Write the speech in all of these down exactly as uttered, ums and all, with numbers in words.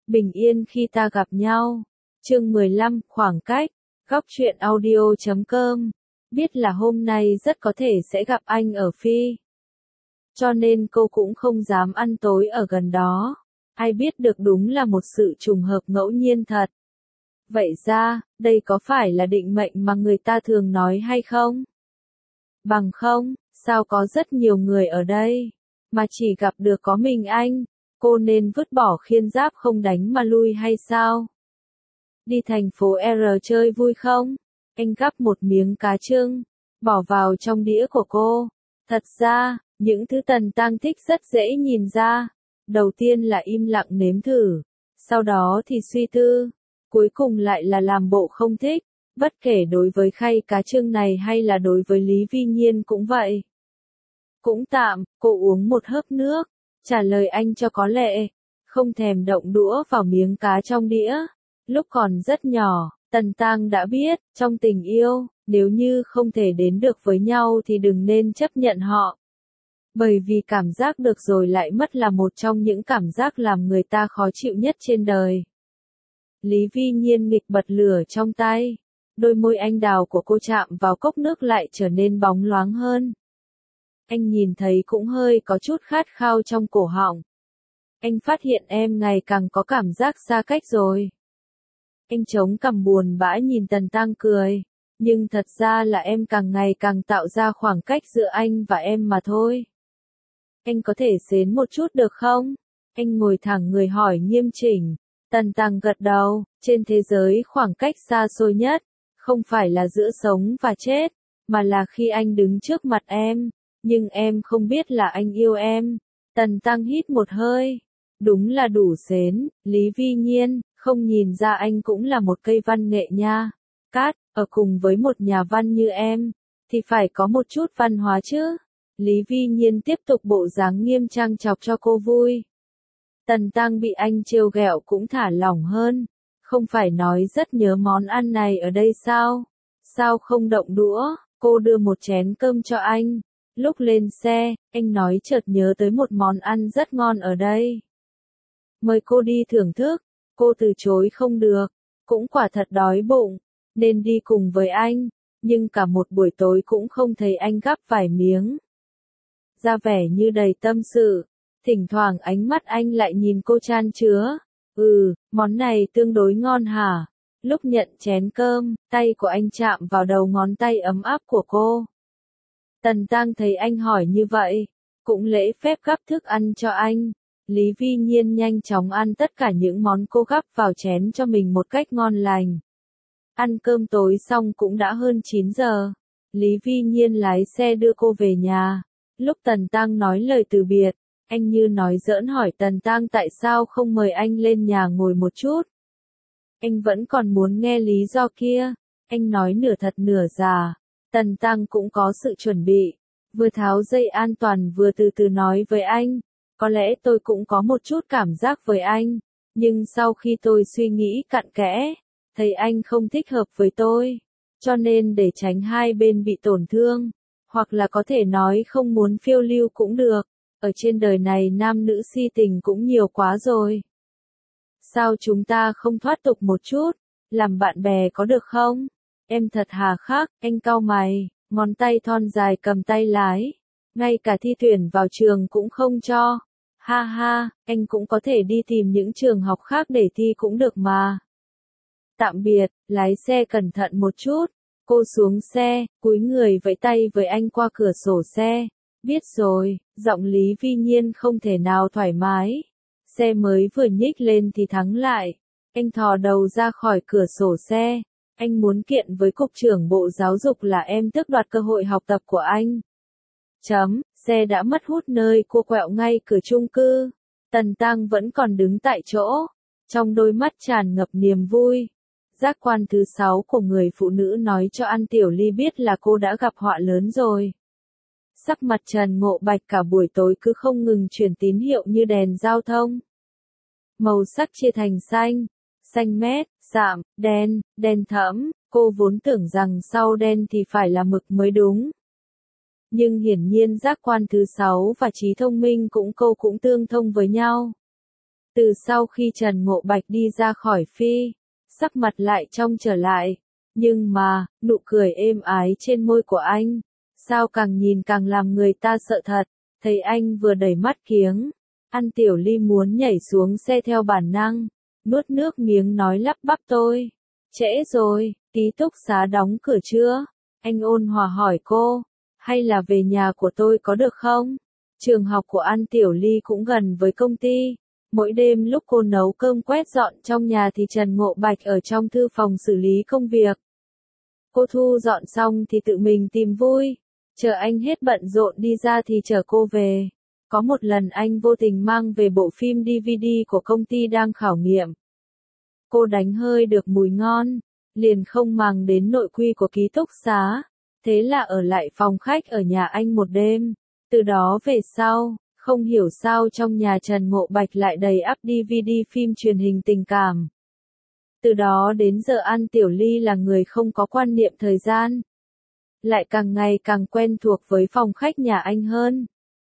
Bình yên khi ta gặp nhau. Chương mười lăm, khoảng cách. Góc truyện audio chấm com. Biết là hôm nay rất có thể sẽ gặp anh ở Phi. Cho nên cô cũng không dám ăn tối ở gần đó. Ai biết được đúng là một sự trùng hợp ngẫu nhiên thật. Vậy ra, đây có phải là định mệnh mà người ta thường nói hay không? Bằng không, sao có rất nhiều người ở đây, mà chỉ gặp được có mình anh, cô nên vứt bỏ khiên giáp không đánh mà lui hay sao? Đi thành phố R chơi vui không? Anh gắp một miếng cá trưng, bỏ vào trong đĩa của cô. Thật ra, những thứ Tần Tăng thích rất dễ nhìn ra. Đầu tiên là im lặng nếm thử, sau đó thì suy tư, cuối cùng lại là làm bộ không thích. Bất kể đối với khay cá trưng này hay là đối với Lý Vi Nhiên cũng vậy. Cũng tạm, cô uống một hớp nước, trả lời anh cho có lệ, không thèm động đũa vào miếng cá trong đĩa. Lúc còn rất nhỏ, Tần Tăng đã biết, trong tình yêu, nếu như không thể đến được với nhau thì đừng nên chấp nhận họ. Bởi vì cảm giác được rồi lại mất là một trong những cảm giác làm người ta khó chịu nhất trên đời. Lý Vi Nhiên nghịch bật lửa trong tay. Đôi môi anh đào của cô chạm vào cốc nước lại trở nên bóng loáng hơn. Anh nhìn thấy cũng hơi có chút khát khao trong cổ họng. Anh phát hiện em ngày càng có cảm giác xa cách rồi. Anh chống cằm buồn bã nhìn Tần Tăng cười. Nhưng thật ra là em càng ngày càng tạo ra khoảng cách giữa anh và em mà thôi. Anh có thể xến một chút được không? Anh ngồi thẳng người hỏi nghiêm chỉnh. Tần Tăng gật đầu, trên thế giới khoảng cách xa xôi nhất, không phải là giữa sống và chết, mà là khi anh đứng trước mặt em, nhưng em không biết là anh yêu em. Tần Tăng hít một hơi. Đúng là đủ xến, Lý Vi Nhiên, không nhìn ra anh cũng là một cây văn nghệ nha. Cát, ở cùng với một nhà văn như em, thì phải có một chút văn hóa chứ. Lý Vi Nhiên tiếp tục bộ dáng nghiêm trang chọc cho cô vui. Tần Tăng bị anh trêu ghẹo cũng thả lỏng hơn. Không phải nói rất nhớ món ăn này ở đây sao? Sao không động đũa? Cô đưa một chén cơm cho anh. Lúc lên xe, anh nói chợt nhớ tới một món ăn rất ngon ở đây. Mời cô đi thưởng thức. Cô từ chối không được. Cũng quả thật đói bụng, nên đi cùng với anh. Nhưng cả một buổi tối cũng không thấy anh gắp vài miếng. Ra vẻ như đầy tâm sự. Thỉnh thoảng ánh mắt anh lại nhìn cô chan chứa. Ừ, món này tương đối ngon hả? Lúc nhận chén cơm, tay của anh chạm vào đầu ngón tay ấm áp của cô. Tần Tăng thấy anh hỏi như vậy, cũng lễ phép gắp thức ăn cho anh. Lý Vi Nhiên nhanh chóng ăn tất cả những món cô gắp vào chén cho mình một cách ngon lành. Ăn cơm tối xong cũng đã hơn chín giờ. Lý Vi Nhiên lái xe đưa cô về nhà. Lúc Tần Tăng nói lời từ biệt, anh như nói giỡn hỏi Tần Tăng tại sao không mời anh lên nhà ngồi một chút. Anh vẫn còn muốn nghe lý do kia. Anh nói nửa thật nửa giả. Tần Tăng cũng có sự chuẩn bị. Vừa tháo dây an toàn vừa từ từ nói với anh. Có lẽ tôi cũng có một chút cảm giác với anh. Nhưng sau khi tôi suy nghĩ cặn kẽ, thấy anh không thích hợp với tôi. Cho nên để tránh hai bên bị tổn thương, hoặc là có thể nói không muốn phiêu lưu cũng được. Ở trên đời này nam nữ si tình cũng nhiều quá rồi. Sao chúng ta không thoát tục một chút, làm bạn bè có được không? Em thật hà khắc, anh cau mày, ngón tay thon dài cầm tay lái. Ngay cả thi tuyển vào trường cũng không cho. Ha ha, anh cũng có thể đi tìm những trường học khác để thi cũng được mà. Tạm biệt, lái xe cẩn thận một chút. Cô xuống xe, cúi người vẫy tay với anh qua cửa sổ xe. Biết rồi, giọng Lý Vi Nhiên không thể nào thoải mái. Xe mới vừa nhích lên thì thắng lại. Anh thò đầu ra khỏi cửa sổ xe. Anh muốn kiện với cục trưởng bộ giáo dục là em tước đoạt cơ hội học tập của anh. Chấm, xe đã mất hút nơi cô quẹo ngay cửa chung cư. Tần Tăng vẫn còn đứng tại chỗ. Trong đôi mắt tràn ngập niềm vui. Giác quan thứ sáu của người phụ nữ nói cho An Tiểu Ly biết là cô đã gặp họa lớn rồi. Sắc mặt Trần Ngộ Bạch cả buổi tối cứ không ngừng truyền tín hiệu như đèn giao thông. Màu sắc chia thành xanh, xanh mét, sạm, đen, đen thẫm, cô vốn tưởng rằng sau đen thì phải là mực mới đúng. Nhưng hiển nhiên giác quan thứ sáu và trí thông minh cũng cô cũng tương thông với nhau. Từ sau khi Trần Ngộ Bạch đi ra khỏi phi, sắc mặt lại trong trở lại, nhưng mà, nụ cười êm ái trên môi của anh, sao càng nhìn càng làm người ta sợ thật, thấy anh vừa đẩy mắt kiếng, An Tiểu Ly muốn nhảy xuống xe theo bản năng, nuốt nước miếng nói lắp bắp tôi. Trễ rồi, ký túc xá đóng cửa chưa? Anh ôn hòa hỏi cô, hay là về nhà của tôi có được không? Trường học của An Tiểu Ly cũng gần với công ty. Mỗi đêm lúc cô nấu cơm quét dọn trong nhà thì Trần Ngộ Bạch ở trong thư phòng xử lý công việc. Cô thu dọn xong thì tự mình tìm vui, chờ anh hết bận rộn đi ra thì chở cô về. Có một lần anh vô tình mang về bộ phim đê vê đê của công ty đang khảo nghiệm. Cô đánh hơi được mùi ngon, liền không màng đến nội quy của ký túc xá, thế là ở lại phòng khách ở nhà anh một đêm. Từ đó về sau, không hiểu sao trong nhà Trần Ngộ Bạch lại đầy ắp đê vê đê phim truyền hình tình cảm. Từ đó đến giờ An Tiểu Ly là người không có quan niệm thời gian, lại càng ngày càng quen thuộc với phòng khách nhà anh hơn.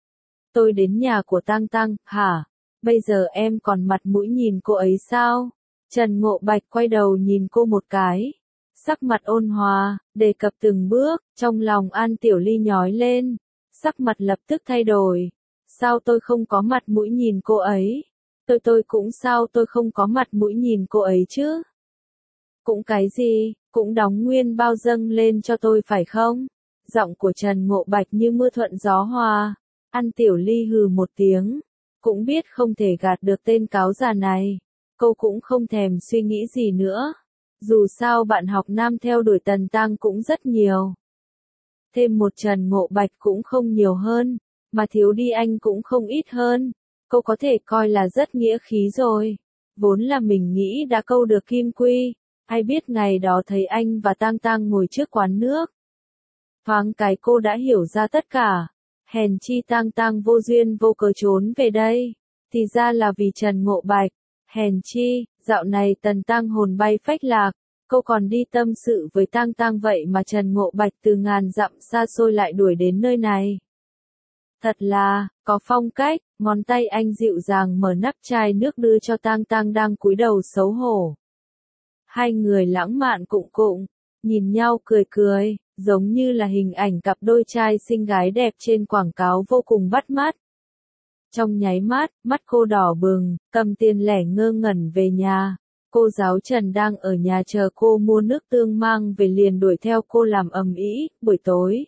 Tôi đến nhà của Tang Tang, hả? Bây giờ em còn mặt mũi nhìn cô ấy sao? Trần Ngộ Bạch quay đầu nhìn cô một cái, sắc mặt ôn hòa, đề cập từng bước, trong lòng An Tiểu Ly nhói lên, sắc mặt lập tức thay đổi. Sao tôi không có mặt mũi nhìn cô ấy? Tôi tôi cũng sao tôi không có mặt mũi nhìn cô ấy chứ? Cũng cái gì, cũng đóng nguyên bao dâng lên cho tôi phải không? Giọng của Trần Ngộ Bạch như mưa thuận gió hòa. An Tiểu Ly hừ một tiếng, cũng biết không thể gạt được tên cáo già này. Cô cũng không thèm suy nghĩ gì nữa. Dù sao bạn học nam theo đuổi Tần Tăng cũng rất nhiều. Thêm một Trần Ngộ Bạch cũng không nhiều hơn, mà thiếu đi anh cũng không ít hơn. Cô có thể coi là rất nghĩa khí rồi. Vốn là mình nghĩ đã câu được Kim Quy, ai biết ngày đó thấy anh và Tang Tang ngồi trước quán nước. Thoáng cái cô đã hiểu ra tất cả. Hèn chi Tang Tang vô duyên vô cớ trốn về đây, thì ra là vì Trần Ngộ Bạch. Hèn chi, dạo này Tần Tăng hồn bay phách lạc, cô còn đi tâm sự với Tang Tang vậy mà Trần Ngộ Bạch từ ngàn dặm xa xôi lại đuổi đến nơi này. Thật là, có phong cách, ngón tay anh dịu dàng mở nắp chai nước đưa cho Tang Tang đang cúi đầu xấu hổ. Hai người lãng mạn cụng cụng, nhìn nhau cười cười, giống như là hình ảnh cặp đôi trai xinh gái đẹp trên quảng cáo vô cùng bắt mắt. Trong nháy mắt, mắt cô đỏ bừng, cầm tiền lẻ ngơ ngẩn về nhà. Cô giáo Trần đang ở nhà chờ cô mua nước tương mang về liền đuổi theo cô làm ầm ĩ. Buổi tối,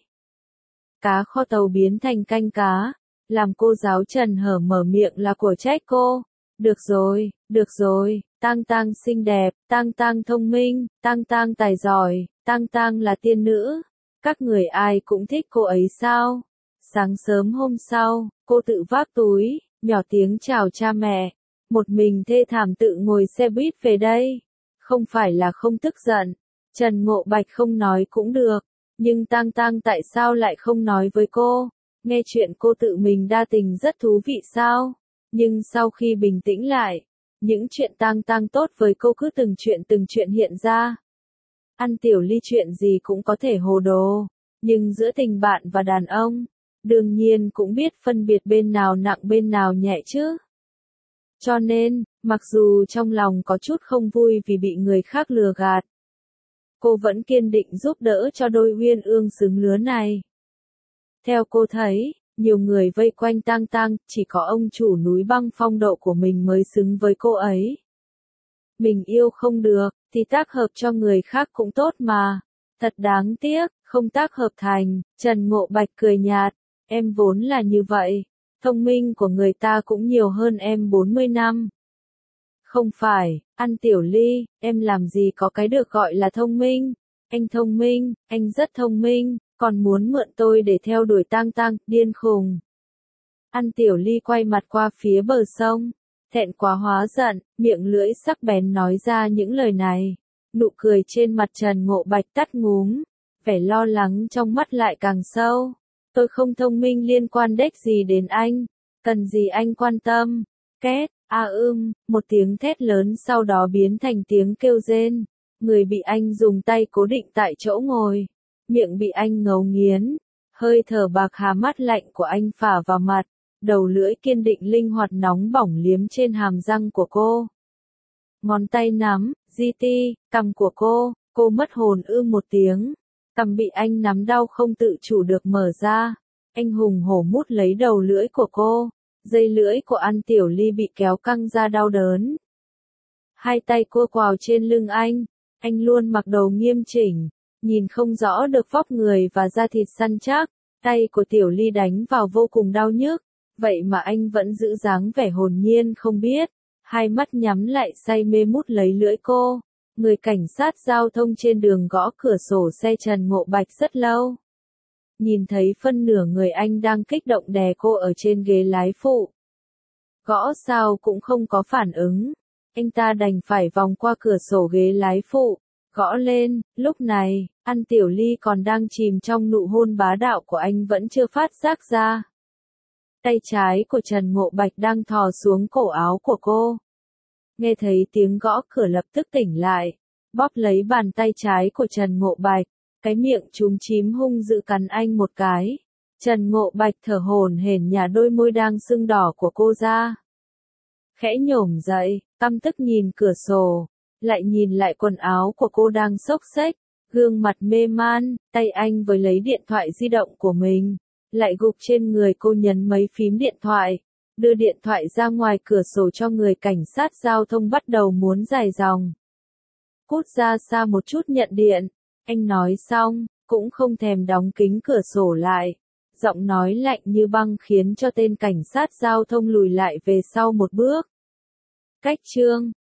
cá kho tàu biến thành canh cá, làm cô giáo Trần hở mở miệng là của trách cô. Được rồi, được rồi, Tang Tang xinh đẹp, Tang Tang thông minh, Tang Tang tài giỏi, Tang Tang là tiên nữ. Các người ai cũng thích cô ấy sao? Sáng sớm hôm sau, cô tự vác túi, nhỏ tiếng chào cha mẹ. Một mình thê thảm tự ngồi xe buýt về đây. Không phải là không tức giận. Trần Ngộ Bạch không nói cũng được. Nhưng Tang Tang tại sao lại không nói với cô? Nghe chuyện cô tự mình đa tình rất thú vị sao? Nhưng sau khi bình tĩnh lại, những chuyện Tang Tang tốt với cô cứ từng chuyện từng chuyện hiện ra. An Tiểu Ly chuyện gì cũng có thể hồ đồ. Nhưng giữa tình bạn và đàn ông, đương nhiên cũng biết phân biệt bên nào nặng bên nào nhẹ chứ. Cho nên, mặc dù trong lòng có chút không vui vì bị người khác lừa gạt, cô vẫn kiên định giúp đỡ cho đôi uyên ương xứng lứa này. Theo cô thấy, nhiều người vây quanh Tang Tang, chỉ có ông chủ núi băng phong độ của mình mới xứng với cô ấy. Mình yêu không được, thì tác hợp cho người khác cũng tốt mà. Thật đáng tiếc, không tác hợp thành. Trần Ngộ Bạch cười nhạt, em vốn là như vậy. Thông minh của người ta cũng nhiều hơn em bốn mươi năm. Không phải, An Tiểu Ly, em làm gì có cái được gọi là thông minh. Anh thông minh, anh rất thông minh, còn muốn mượn tôi để theo đuổi Tang Tang, điên khùng. An Tiểu Ly quay mặt qua phía bờ sông, thẹn quá hóa giận, miệng lưỡi sắc bén nói ra những lời này. Nụ cười trên mặt Trần Ngộ Bạch tắt ngúm, vẻ lo lắng trong mắt lại càng sâu. Tôi không thông minh liên quan đếch gì đến anh, cần gì anh quan tâm. Két, a ưm, một tiếng thét lớn sau đó biến thành tiếng kêu rên. Người bị anh dùng tay cố định tại chỗ ngồi, miệng bị anh ngấu nghiến, hơi thở bạc hà mắt lạnh của anh phả vào mặt, đầu lưỡi kiên định linh hoạt nóng bỏng liếm trên hàm răng của cô. Ngón tay nắm, gi ti, cằm của cô, cô mất hồn ư một tiếng. Cằm bị anh nắm đau không tự chủ được mở ra. Anh hùng hổ mút lấy đầu lưỡi của cô. Dây lưỡi của An Tiểu Ly bị kéo căng ra đau đớn. Hai tay cô quào trên lưng anh. Anh luôn mặc đồ nghiêm chỉnh, nhìn không rõ được vóc người và da thịt săn chắc. Tay của Tiểu Ly đánh vào vô cùng đau nhức. Vậy mà anh vẫn giữ dáng vẻ hồn nhiên không biết. Hai mắt nhắm lại say mê mút lấy lưỡi cô. Người cảnh sát giao thông trên đường gõ cửa sổ xe Trần Ngộ Bạch rất lâu. Nhìn thấy phân nửa người anh đang kích động đè cô ở trên ghế lái phụ. Gõ sao cũng không có phản ứng. Anh ta đành phải vòng qua cửa sổ ghế lái phụ, gõ lên. Lúc này, An Tiểu Ly còn đang chìm trong nụ hôn bá đạo của anh vẫn chưa phát giác ra. Tay trái của Trần Ngộ Bạch đang thò xuống cổ áo của cô. Nghe thấy tiếng gõ cửa lập tức tỉnh lại, bóp lấy bàn tay trái của Trần Ngộ Bạch, cái miệng chúm chím hung dữ cắn anh một cái. Trần Ngộ Bạch thở hổn hển nhả đôi môi đang sưng đỏ của cô ra. Khẽ nhổm dậy, căm tức nhìn cửa sổ, lại nhìn lại quần áo của cô đang xốc xếch, gương mặt mê man, tay anh với lấy điện thoại di động của mình, lại gục trên người cô nhấn mấy phím điện thoại, đưa điện thoại ra ngoài cửa sổ cho người cảnh sát giao thông bắt đầu muốn dài dòng. Cút ra xa một chút nhận điện, anh nói xong, cũng không thèm đóng kính cửa sổ lại. Giọng nói lạnh như băng khiến cho tên cảnh sát giao thông lùi lại về sau một bước. Cách chương